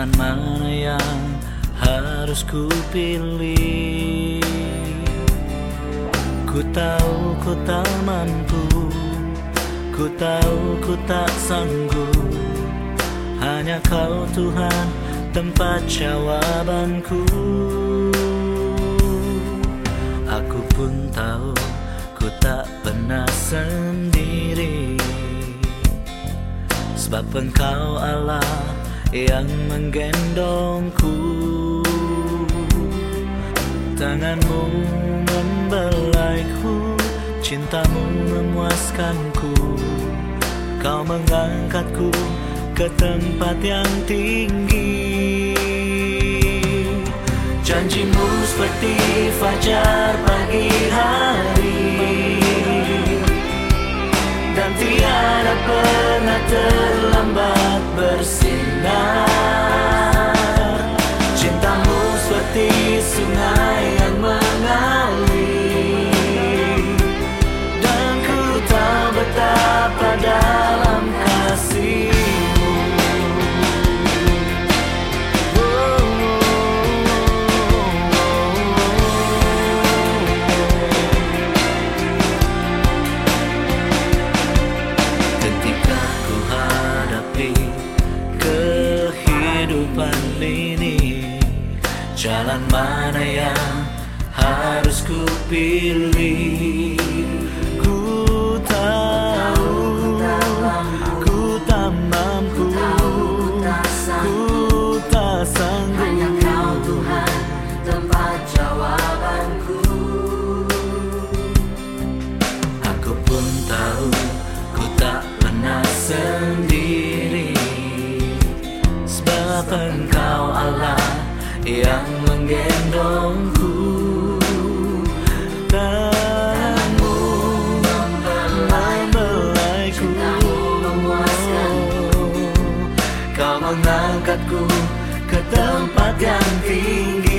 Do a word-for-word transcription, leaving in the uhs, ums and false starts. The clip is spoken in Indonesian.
Jalan mana yang harus ku pilih? Ku tahu ku tak mampu, ku tahu ku tak sanggup. Hanya Kau Tuhan tempat jawabanku. Aku pun tahu ku tak pernah sendiri, sebab Engkau Allah yang menggendongku. Tanganmu membelaiku, cintamu memuaskanku. Kau mengangkatku ke tempat yang tinggi. Janjimu seperti fajar pagi hari, dan tiada pernah terlambat bersinar. Cintamu seperti sungai yang mengalir, dan ku tahu betapa dalam kasih. Jalan mana yang harus ku pilih? Ku tahu ku tak mampu, ku tak sanggup. Hanya Kau Tuhan tempat jawabanku. Aku pun tahu ku tak pernah sendiri, sebab Engkau Allah yang menggendongku. Tanganmu membelaiku, Kau mengangkatku ke tempat yang tinggi.